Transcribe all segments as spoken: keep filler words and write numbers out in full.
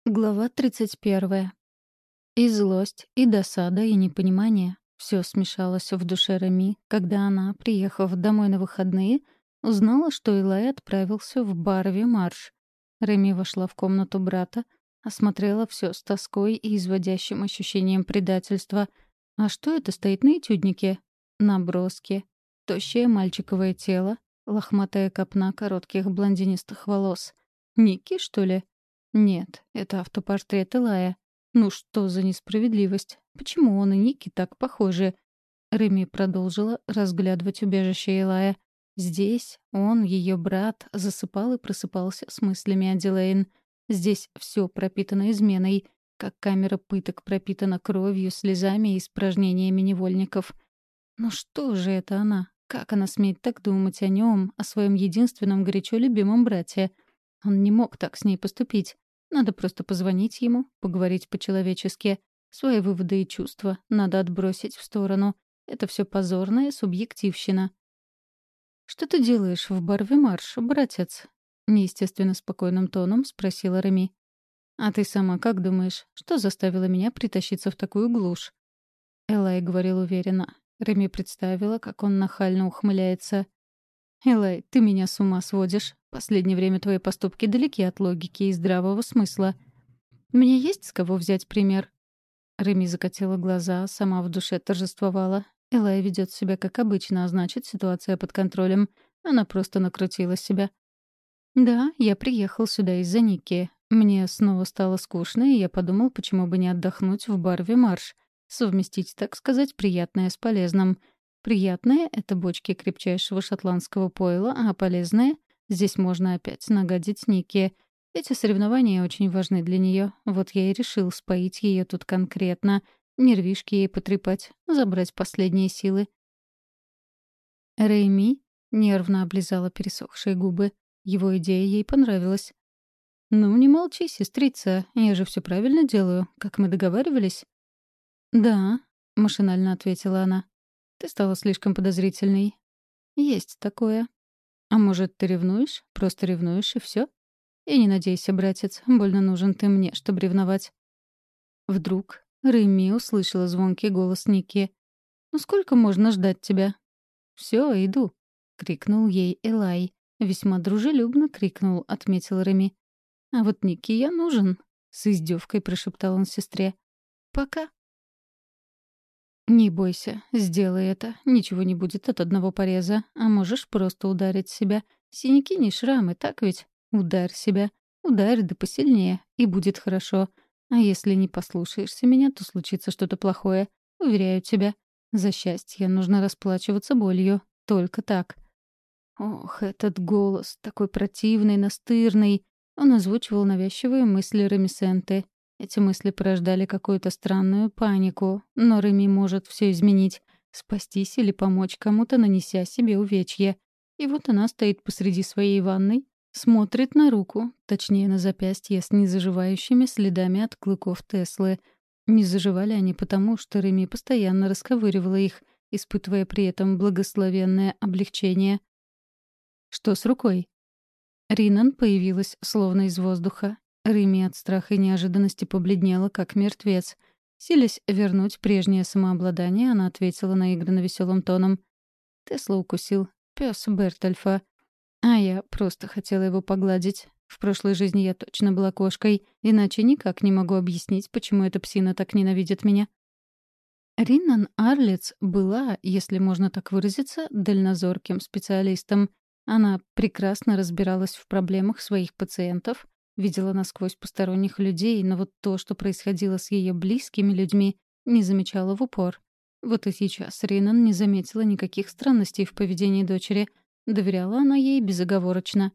Глава тридцать первая. И злость, и досада, и непонимание — все смешалось в душе Реми, когда она, приехав домой на выходные, узнала, что Илай отправился в Барви Марш. Реми вошла в комнату брата, осмотрела все с тоской и изводящим ощущением предательства. А что это стоит на этюднике? Наброски. Тощее мальчиковое тело, лохматая копна коротких блондинистых волос. Ники, что ли? Нет, это автопортрет Илая. Ну что за несправедливость? Почему он и Ники так похожи? Реми продолжила разглядывать убежище Илая. Здесь он, ее брат, засыпал и просыпался с мыслями о Дилейн. Здесь все пропитано изменой, как камера пыток пропитана кровью, слезами и испражнениями невольников. Ну что же это она? Как она смеет так думать о нем, о своем единственном горячо любимом брате? Он не мог так с ней поступить. Надо просто позвонить ему, поговорить по-человечески. Свои выводы и чувства надо отбросить в сторону. Это все позорная субъективщина. «Что ты делаешь в Барви-Марш, братец?» — неестественно спокойным тоном спросила Реми. «А ты сама как думаешь, что заставило меня притащиться в такую глушь?» Элай говорил уверенно. Реми представила, как он нахально ухмыляется. «Элай, ты меня с ума сводишь. Последнее время твои поступки далеки от логики и здравого смысла. Мне есть с кого взять пример?» Реми закатила глаза, сама в душе торжествовала. Элай ведет себя как обычно, а значит, ситуация под контролем. Она просто накрутила себя. «Да, я приехал сюда из-за Ники. Мне снова стало скучно, и я подумал, почему бы не отдохнуть в Барви-Марш. Совместить, так сказать, приятное с полезным. Приятное — это бочки крепчайшего шотландского пойла, а полезное — здесь можно опять нагадить Нике. Эти соревнования очень важны для нее. Вот я и решил споить ее тут конкретно. Нервишки ей потрепать, забрать последние силы. Рэйми нервно облизала пересохшие губы. Его идея ей понравилась. «Ну, не молчи, сестрица, я же все правильно делаю, как мы договаривались». «Да», — машинально ответила она. «Ты стала слишком подозрительной». «Есть такое». «А может, ты ревнуешь? Просто ревнуешь, и все? И не надейся, братец, больно нужен ты мне, чтобы ревновать». Вдруг Рэми услышала звонкий голос Ники. «Ну сколько можно ждать тебя?» «Все, иду», — крикнул ей Элай. Весьма дружелюбно крикнул, отметил Реми. «А вот Ники я нужен», — с издевкой прошептал он сестре. «Пока». «Не бойся, сделай это. Ничего не будет от одного пореза. А можешь просто ударить себя. Синяки не шрамы, так ведь? Ударь себя. Ударь да посильнее, и будет хорошо. А если не послушаешься меня, то случится что-то плохое. Уверяю тебя. За счастье нужно расплачиваться болью. Только так». Ох, этот голос, такой противный, настырный. Он озвучивал навязчивые мысли Ремисенты. Эти мысли порождали какую-то странную панику. Но Реми может все изменить. Спастись или помочь кому-то, нанеся себе увечье. И вот она стоит посреди своей ванной, смотрит на руку, точнее на запястье с незаживающими следами от клыков Теслы. Не заживали они потому, что Реми постоянно расковыривала их, испытывая при этом благословенное облегчение. «Что с рукой?» Ринан появилась словно из воздуха. Рими от страха и неожиданности побледнела, как мертвец. Силясь вернуть прежнее самообладание, она ответила наигранно веселым тоном. Тесла укусил. Пес Бертольфа. А я просто хотела его погладить. В прошлой жизни я точно была кошкой, иначе никак не могу объяснить, почему эта псина так ненавидит меня. Риннан Арлиц была, если можно так выразиться, дальнозорким специалистом. Она прекрасно разбиралась в проблемах своих пациентов, видела насквозь посторонних людей, но вот то, что происходило с ее близкими людьми, не замечала в упор. Вот и сейчас Риннан не заметила никаких странностей в поведении дочери. Доверяла она ей безоговорочно.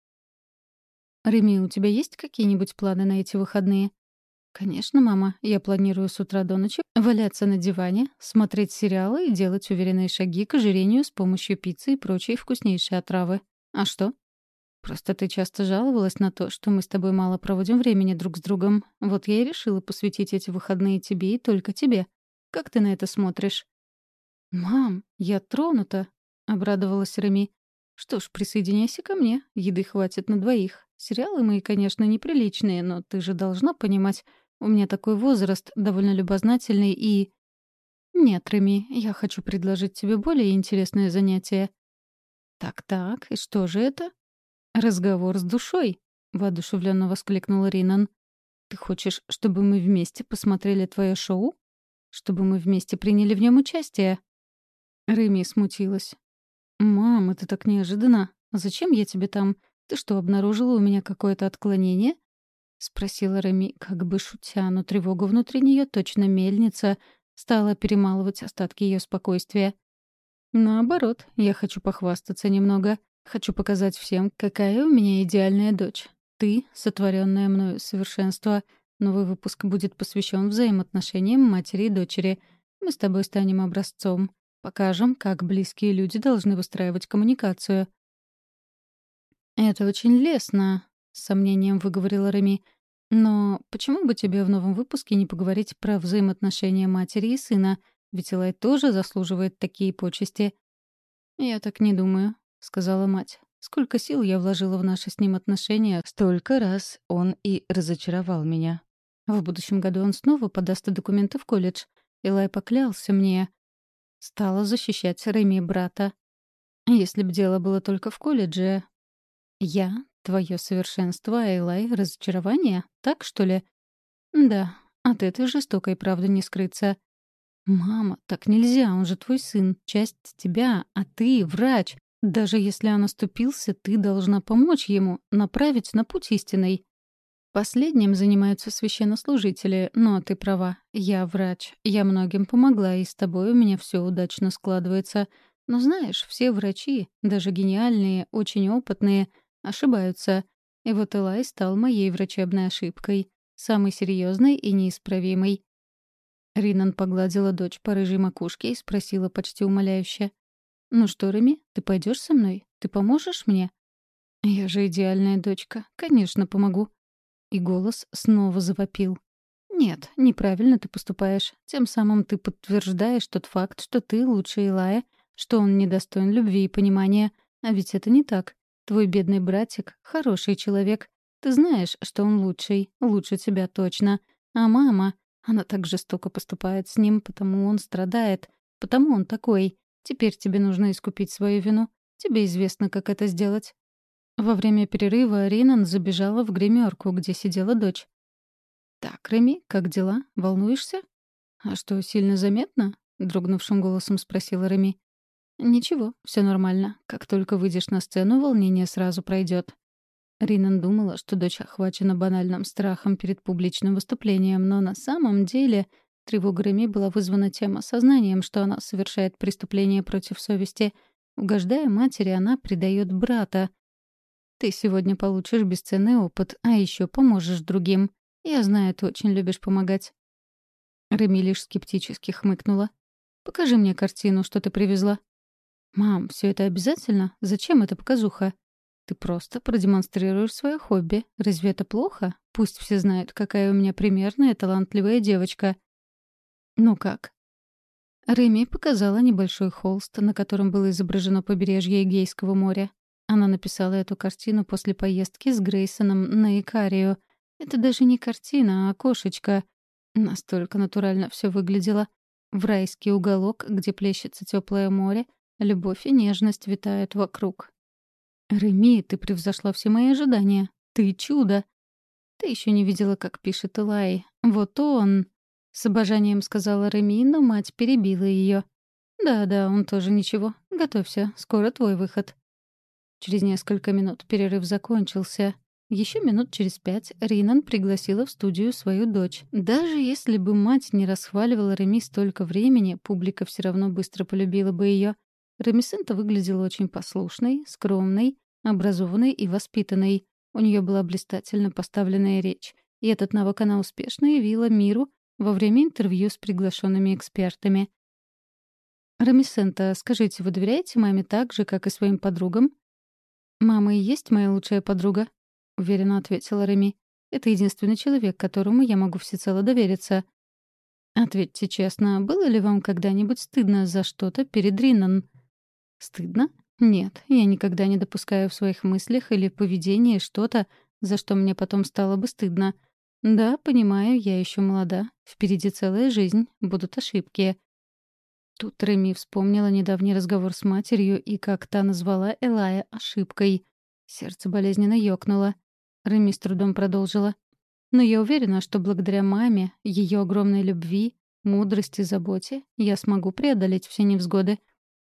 «Реми, у тебя есть какие-нибудь планы на эти выходные?» «Конечно, мама. Я планирую с утра до ночи валяться на диване, смотреть сериалы и делать уверенные шаги к ожирению с помощью пиццы и прочей вкуснейшей отравы. А что?» «Просто ты часто жаловалась на то, что мы с тобой мало проводим времени друг с другом. Вот я и решила посвятить эти выходные тебе и только тебе. Как ты на это смотришь?» «Мам, я тронута», — обрадовалась Реми. «Что ж, присоединяйся ко мне. Еды хватит на двоих. Сериалы мои, конечно, неприличные, но ты же должна понимать, у меня такой возраст, довольно любознательный и... Нет, Реми, я хочу предложить тебе более интересное занятие. Так-так, и что же это? Разговор с душой, воодушевленно воскликнул Ринан. Ты хочешь, чтобы мы вместе посмотрели твое шоу? Чтобы мы вместе приняли в нем участие? Реми смутилась. «Мам, это так неожиданно. Зачем я тебе там? Ты что, обнаружила у меня какое-то отклонение?» — спросила Реми, как бы шутя, но тревога внутри нее, точно мельница, стала перемалывать остатки ее спокойствия. «Наоборот, я хочу похвастаться немного. Хочу показать всем, какая у меня идеальная дочь. Ты — сотворенное мною совершенство. Новый выпуск будет посвящен взаимоотношениям матери и дочери. Мы с тобой станем образцом. Покажем, как близкие люди должны выстраивать коммуникацию». «Это очень лестно», — с сомнением выговорила Реми. «Но почему бы тебе в новом выпуске не поговорить про взаимоотношения матери и сына? Ведь Элай тоже заслуживает такие почести». «Я так не думаю», — сказала мать. «Сколько сил я вложила в наши с ним отношения, столько раз он и разочаровал меня. В будущем году он снова подаст документы в колледж. Элай поклялся мне. Стала защищать Реми брата. Если б дело было только в колледже. Я — твое совершенство, а Элай — разочарование? Так, что ли? Да, от этой жестокой правды не скрыться. Мама, так нельзя, он же твой сын, часть тебя, а ты — врач. Даже если он оступился, ты должна помочь ему, направить на путь истинный. Последним занимаются священнослужители, но ты права, я врач. Я многим помогла, и с тобой у меня все удачно складывается. Но знаешь, все врачи, даже гениальные, очень опытные, ошибаются. И вот Элай стал моей врачебной ошибкой, самой серьезной и неисправимой. Ринан погладила дочь по рыжей макушке и спросила почти умоляюще. «Ну что, Реми, ты пойдешь со мной? Ты поможешь мне?» «Я же идеальная дочка. Конечно, помогу». И голос снова завопил. «Нет, неправильно ты поступаешь. Тем самым ты подтверждаешь тот факт, что ты лучше Илая, что он недостоин любви и понимания. А ведь это не так. Твой бедный братик — хороший человек. Ты знаешь, что он лучший, лучше тебя точно. А мама, она так жестоко поступает с ним, потому он страдает, потому он такой. Теперь тебе нужно искупить свою вину. Тебе известно, как это сделать». Во время перерыва Ринан забежала в гримерку, где сидела дочь. «Так, Реми, как дела? Волнуешься?» «А что, сильно заметно?» — дрогнувшим голосом спросила Реми. «Ничего, все нормально. Как только выйдешь на сцену, волнение сразу пройдет». Ринан думала, что дочь охвачена банальным страхом перед публичным выступлением, но на самом деле тревога Реми была вызвана тем осознанием, что она совершает преступление против совести. Угождая матери, она предает брата. «Ты сегодня получишь бесценный опыт, а еще поможешь другим. Я знаю, ты очень любишь помогать». Реми лишь скептически хмыкнула. «Покажи мне картину, что ты привезла». «Мам, все это обязательно? Зачем эта показуха?» «Ты просто продемонстрируешь свое хобби. Разве это плохо? Пусть все знают, какая у меня примерная, талантливая девочка». «Ну как?» Реми показала небольшой холст, на котором было изображено побережье Эгейского моря. Она написала эту картину после поездки с Грейсоном на Икарию. Это даже не картина, а окошечко. Настолько натурально все выглядело. В райский уголок, где плещется теплое море, любовь и нежность витают вокруг. «Реми, ты превзошла все мои ожидания. Ты чудо!» «Ты еще не видела, как пишет Элай. Вот он...» С обожанием сказала Реми, но мать перебила ее. «Да-да, он тоже ничего. Готовься, скоро твой выход». Через несколько минут перерыв закончился. Еще минут через пять Ринан пригласила в студию свою дочь. Даже если бы мать не расхваливала Реми столько времени, публика все равно быстро полюбила бы ее. Ремисента выглядела очень послушной, скромной, образованной и воспитанной. У нее была блистательно поставленная речь. И этот навык она успешно явила миру во время интервью с приглашенными экспертами. «Ремисента, скажите, вы доверяете маме так же, как и своим подругам?» «Мама и есть моя лучшая подруга», — уверенно ответила Реми. «Это единственный человек, которому я могу всецело довериться». «Ответьте честно, было ли вам когда-нибудь стыдно за что-то перед Ринан?» «Стыдно? Нет, я никогда не допускаю в своих мыслях или поведении что-то, за что мне потом стало бы стыдно. Да, понимаю, я еще молода. Впереди целая жизнь, будут ошибки. Тут Реми вспомнила недавний разговор с матерью и как та назвала Элая ошибкой. Сердце болезненно ёкнуло. Реми с трудом продолжила. Но я уверена, что благодаря маме, ее огромной любви, мудрости, заботе, я смогу преодолеть все невзгоды.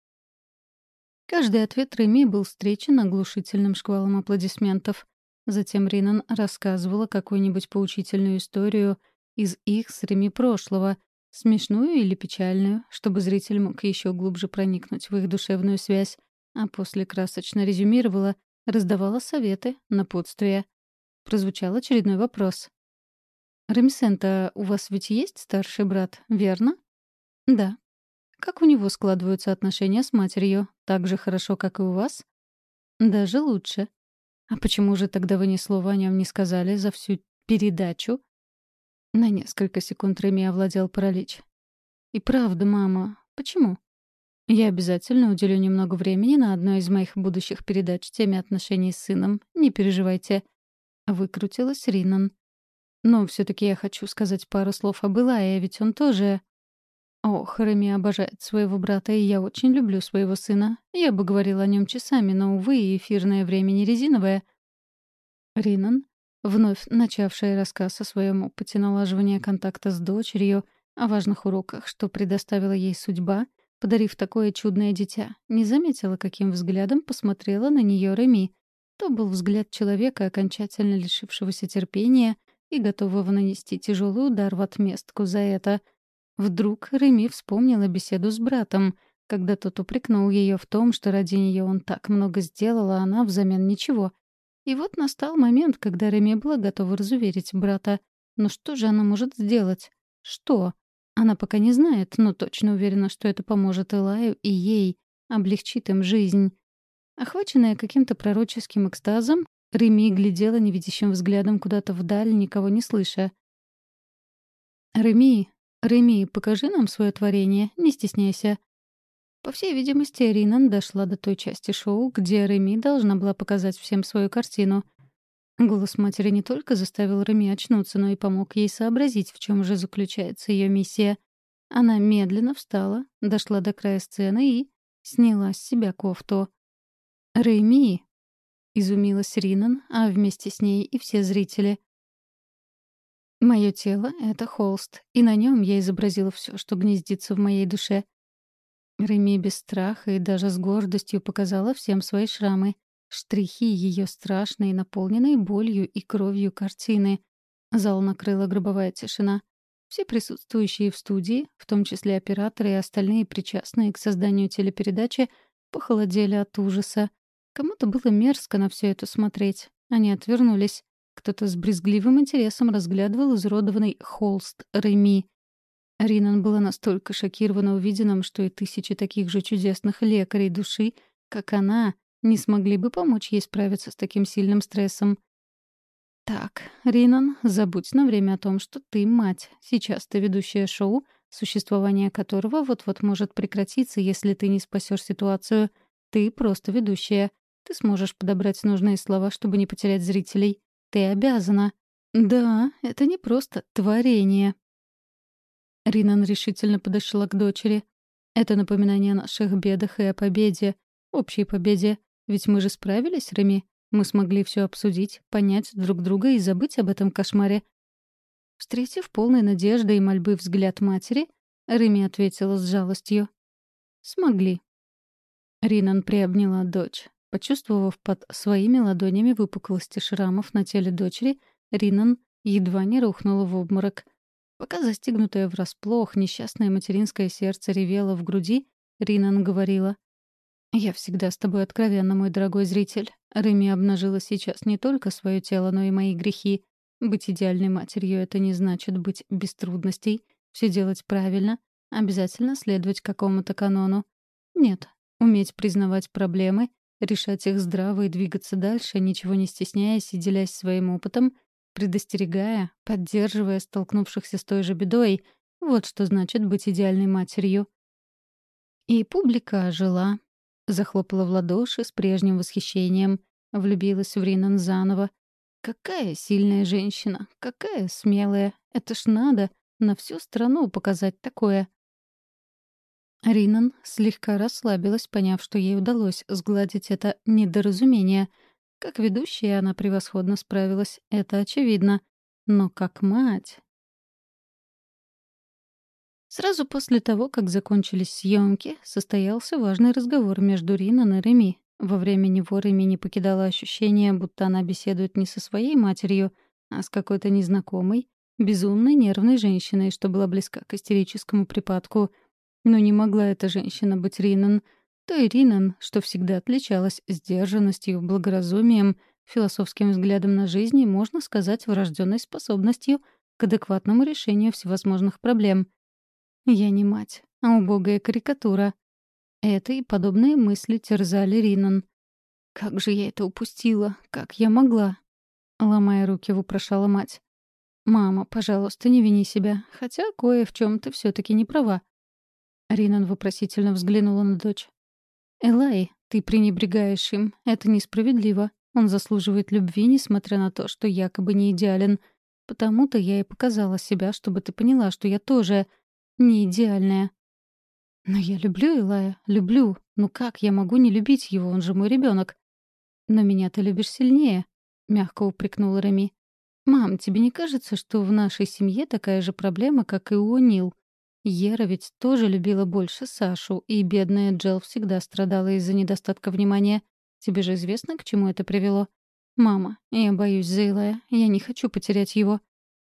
Каждый ответ Реми был встречен оглушительным шквалом аплодисментов. Затем Ринан рассказывала какую-нибудь поучительную историю из их с Реми прошлого, смешную или печальную, чтобы зритель мог еще глубже проникнуть в их душевную связь, а после красочно резюмировала, раздавала советы, напутствия. Прозвучал очередной вопрос. «Ремисента, у вас ведь есть старший брат, верно?» «Да». «Как у него складываются отношения с матерью? Так же хорошо, как и у вас?» «Даже лучше». «А почему же тогда вы ни слова о нем не сказали за всю передачу?» На несколько секунд Реми овладел паралич. «И правда, мама, почему?» «Я обязательно уделю немного времени на одной из моих будущих передач теме отношений с сыном. Не переживайте». Выкрутилась Ринан. «Но все-таки я хочу сказать пару слов об Илае, ведь он тоже...» «Ох, Реми обожает своего брата, и я очень люблю своего сына. Я бы говорила о нем часами, но, увы, эфирное время не резиновое». Ринан, вновь начавшая рассказ о своем опыте налаживания контакта с дочерью, о важных уроках, что предоставила ей судьба, подарив такое чудное дитя, не заметила, каким взглядом посмотрела на нее Реми. То был взгляд человека, окончательно лишившегося терпения и готового нанести тяжелый удар в отместку за это. Вдруг Реми вспомнила беседу с братом, когда тот упрекнул ее в том, что ради нее он так много сделал, а она взамен ничего. И вот настал момент, когда Реми была готова разуверить брата. Но что же она может сделать? Что? Она пока не знает, но точно уверена, что это поможет Элаю и ей, облегчит им жизнь. Охваченная каким-то пророческим экстазом, Реми глядела невидящим взглядом куда-то вдаль, никого не слыша. «Реми, Реми, покажи нам свое творение, не стесняйся». По всей видимости, Ринан дошла до той части шоу, где Реми должна была показать всем свою картину. Голос матери не только заставил Реми очнуться, но и помог ей сообразить, в чем же заключается ее миссия. Она медленно встала, дошла до края сцены и сняла с себя кофту. «Реми!» — изумилась Ринан, а вместе с ней и все зрители. «Мое тело — это холст, и на нем я изобразила все, что гнездится в моей душе». Реми без страха и даже с гордостью показала всем свои шрамы, штрихи ее страшной, наполненной болью и кровью картины. Зал накрыла гробовая тишина. Все присутствующие в студии, в том числе операторы и остальные причастные к созданию телепередачи, похолодели от ужаса. Кому-то было мерзко на все это смотреть. Они отвернулись. Кто-то с брезгливым интересом разглядывал изуродованный холст Реми. Ринан была настолько шокирована увиденным, что и тысячи таких же чудесных лекарей души, как она, не смогли бы помочь ей справиться с таким сильным стрессом. «Так, Ринан, забудь на время о том, что ты мать. Сейчас ты ведущая шоу, существование которого вот-вот может прекратиться, если ты не спасешь ситуацию. Ты просто ведущая. Ты сможешь подобрать нужные слова, чтобы не потерять зрителей. Ты обязана. Да, это не просто творение». Ринан решительно подошла к дочери. «Это напоминание о наших бедах и о победе. Общей победе. Ведь мы же справились, Реми. Мы смогли все обсудить, понять друг друга и забыть об этом кошмаре». Встретив полной надежды и мольбы взгляд матери, Реми ответила с жалостью. «Смогли». Ринан приобняла дочь. Почувствовав под своими ладонями выпуклости шрамов на теле дочери, Ринан едва не рухнула в обморок. Пока застигнутое врасплох несчастное материнское сердце ревело в груди, Ринан говорила: «Я всегда с тобой откровенна, мой дорогой зритель. Реми обнажила сейчас не только свое тело, но и мои грехи. Быть идеальной матерью — это не значит быть без трудностей, все делать правильно, обязательно следовать какому-то канону. Нет, уметь признавать проблемы, решать их здраво и двигаться дальше, ничего не стесняясь и делясь своим опытом, предостерегая, поддерживая столкнувшихся с той же бедой — вот что значит быть идеальной матерью». И публика ожила, захлопала в ладоши с прежним восхищением, влюбилась в Ринан заново. Какая сильная женщина, какая смелая. Это ж надо на всю страну показать такое. Ринан слегка расслабилась, поняв, что ей удалось сгладить это недоразумение. Как ведущая она превосходно справилась, это очевидно. Но как мать... Сразу после того, как закончились съемки, состоялся важный разговор между Ринан и Реми. Во время него Реми не покидало ощущение, будто она беседует не со своей матерью, а с какой-то незнакомой, безумной нервной женщиной, что была близка к истерическому припадку. Но не могла эта женщина быть Ринан. Той Ринан, что всегда отличалась сдержанностью, благоразумием, философским взглядом на жизнь и, можно сказать, врожденной способностью к адекватному решению всевозможных проблем. Я не мать, а убогая карикатура. Это и подобные мысли терзали Ринан. «Как же я это упустила? Как я могла?» Ломая руки, вопрошала мать. «Мама, пожалуйста, не вини себя, хотя кое в чем ты все таки не права». Ринан вопросительно взглянула на дочь. «Элай, ты пренебрегаешь им. Это несправедливо. Он заслуживает любви, несмотря на то, что якобы не идеален. Потому-то я и показала себя, чтобы ты поняла, что я тоже не идеальная». «Но я люблю Элая, люблю. Ну как я могу не любить его? Он же мой ребенок. «Но меня ты любишь сильнее», — мягко упрекнула Реми. «Мам, тебе не кажется, что в нашей семье такая же проблема, как и у Нил? Ера ведь тоже любила больше Сашу, и бедная Джел всегда страдала из-за недостатка внимания. Тебе же известно, к чему это привело? Мама, я боюсь за Элая, я не хочу потерять его».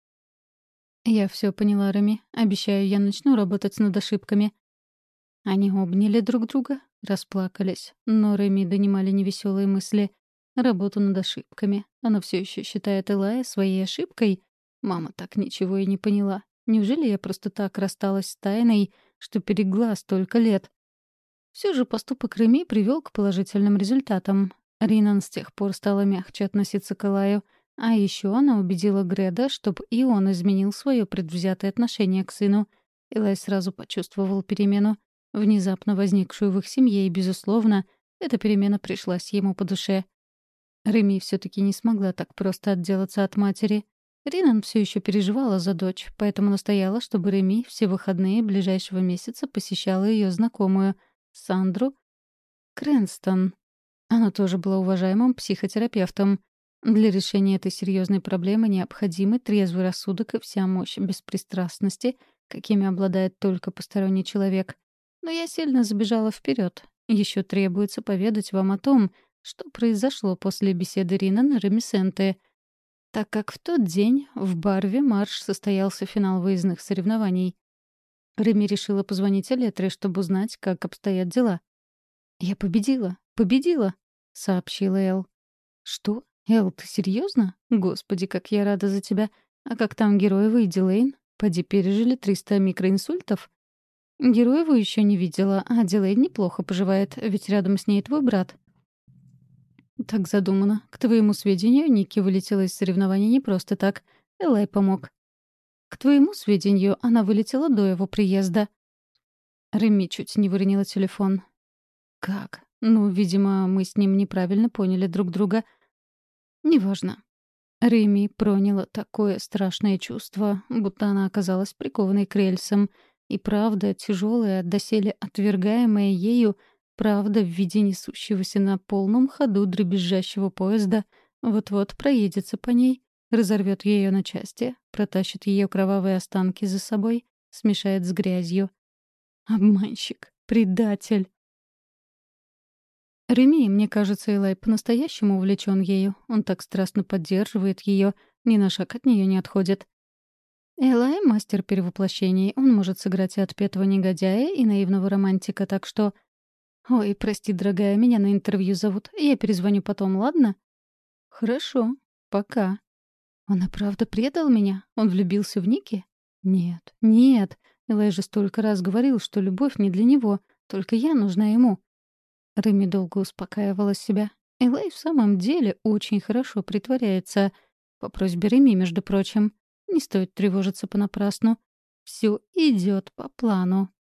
«Я все поняла, Реми. Обещаю, я начну работать над ошибками». Они обняли друг друга, расплакались, но Реми донимали невеселые мысли. Работу над ошибками. Она все еще считает Элая своей ошибкой? Мама так ничего и не поняла. Неужели я просто так рассталась с тайной, что перегла столько лет? Все же поступок Реми привел к положительным результатам. Ринан с тех пор стала мягче относиться к Элаю, а еще она убедила Греда, чтобы и он изменил свое предвзятое отношение к сыну. Элай сразу почувствовал перемену, внезапно возникшую в их семье, и, безусловно, эта перемена пришлась ему по душе. Реми все-таки не смогла так просто отделаться от матери. Ринан все еще переживала за дочь, поэтому настояла, чтобы Реми все выходные ближайшего месяца посещала ее знакомую, Сандру Крэнстон. Она тоже была уважаемым психотерапевтом. Для решения этой серьезной проблемы необходимы трезвый рассудок и вся мощь беспристрастности, какими обладает только посторонний человек. Но я сильно забежала вперед. Еще требуется поведать вам о том, что произошло после беседы Ринан и Ремисенте, так как в тот день в Барве Марш состоялся финал выездных соревнований. Реми решила позвонить Элетре, чтобы узнать, как обстоят дела. «Я победила, победила», — сообщила Эл. «Что? Эл, ты серьезно? Господи, как я рада за тебя. А как там Героева и Дилейн? Поди пережили триста микроинсультов?» «Героеву еще не видела, а Дилейн неплохо поживает, ведь рядом с ней твой брат». «Так задумано. К твоему сведению, Ники вылетела из соревнований не просто так. Элай помог». «К твоему сведению, она вылетела до его приезда». Реми чуть не выронила телефон. «Как? Ну, видимо, мы с ним неправильно поняли друг друга». «Неважно». Реми проняла такое страшное чувство, будто она оказалась прикованной к рельсам. И правда, тяжелая, доселе отвергаемая ею, правда в виде несущегося на полном ходу дребезжащего поезда вот-вот проедется по ней, разорвет ее на части, протащит ее кровавые останки за собой, смешает с грязью. Обманщик, предатель. Реми, мне кажется, Элай по-настоящему увлечен ею. Он так страстно поддерживает ее, ни на шаг от нее не отходит. Элай — мастер перевоплощений. Он может сыграть и отпетого негодяя, и наивного романтика, так что... «Ой, прости, дорогая, меня на интервью зовут. Я перезвоню потом, ладно?» «Хорошо. Пока». «Он и правда предал меня? Он влюбился в Ники?» «Нет, нет. Элай же столько раз говорил, что любовь не для него. Только я нужна ему». Реми долго успокаивала себя. Элай в самом деле очень хорошо притворяется. По просьбе Реми, между прочим. Не стоит тревожиться понапрасну. Все идет по плану.